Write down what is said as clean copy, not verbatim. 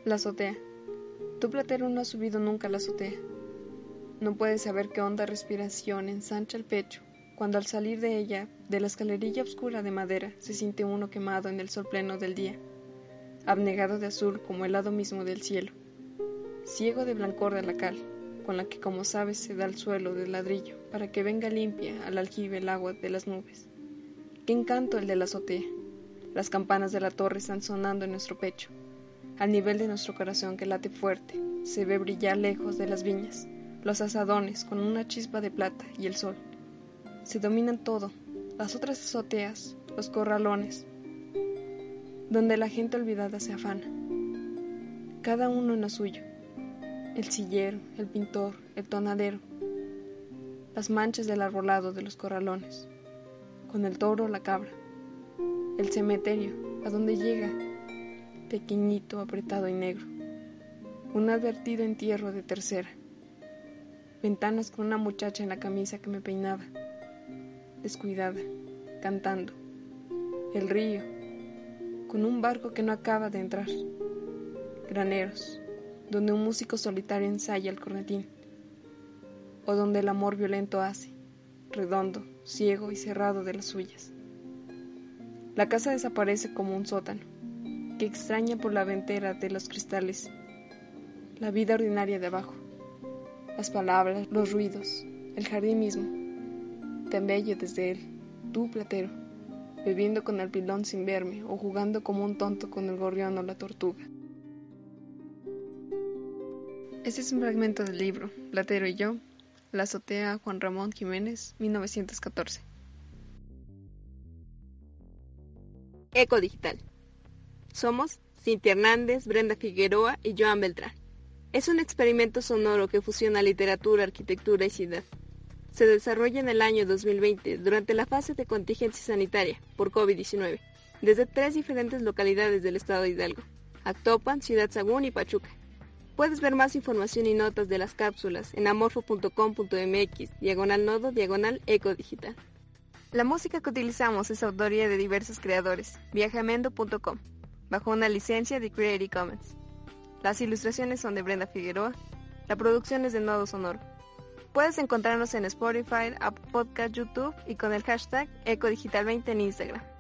La azotea. Tu platero no ha subido nunca a la azotea. No puedes saber qué honda respiración ensancha el pecho, cuando al salir de ella, de la escalerilla oscura de madera, se siente uno quemado en el sol pleno del día, abnegado de azul como el lado mismo del cielo, ciego de blancor de la cal, con la que como sabes se da al suelo de ladrillo, para que venga limpia al aljibe el agua de las nubes. Qué encanto el de la azotea. Las campanas de la torre están sonando en nuestro pecho. Al nivel de nuestro corazón que late fuerte, se ve brillar lejos de las viñas, los azadones con una chispa de plata y el sol. Se dominan todo, las otras azoteas, los corralones, donde la gente olvidada se afana. Cada uno en lo suyo, el sillero, el pintor, el tonadero, las manchas del arbolado de los corralones, con el toro o la cabra, el cementerio, a donde llega, pequeñito, apretado y negro, un advertido entierro de tercera, ventanas con una muchacha en la camisa que me peinaba, descuidada, cantando, el río, con un barco que no acaba de entrar, graneros, donde un músico solitario ensaya el cornetín, o donde el amor violento hace, redondo, ciego y cerrado de las suyas. La casa desaparece como un sótano, que extraña por la ventera de los cristales, la vida ordinaria de abajo, las palabras, los ruidos, el jardín mismo, tan bello desde él, tú platero, bebiendo con el pilón sin verme o jugando como un tonto con el gorrión o la tortuga. Este es un fragmento del libro Platero y yo, La azotea, Juan Ramón Jiménez, 1914. Eco Digital. Somos Cintia Hernández, Brenda Figueroa y Joan Beltrán. Es un experimento sonoro que fusiona literatura, arquitectura y ciudad. Se desarrolla en el año 2020 durante la fase de contingencia sanitaria por COVID-19, desde 3 diferentes localidades del estado de Hidalgo: Actopan, Ciudad Sagún y Pachuca. Puedes ver más información y notas de las cápsulas en amorfo.com.mx/nodo/eco digital. La música que utilizamos es autoría de diversos creadores, viajamendo.com, bajo una licencia de Creative Commons. Las ilustraciones son de Brenda Figueroa, la producción es de Nodo Sonoro. Puedes encontrarnos en Spotify, Apple Podcast, YouTube y con el hashtag EcoDigital20 en Instagram.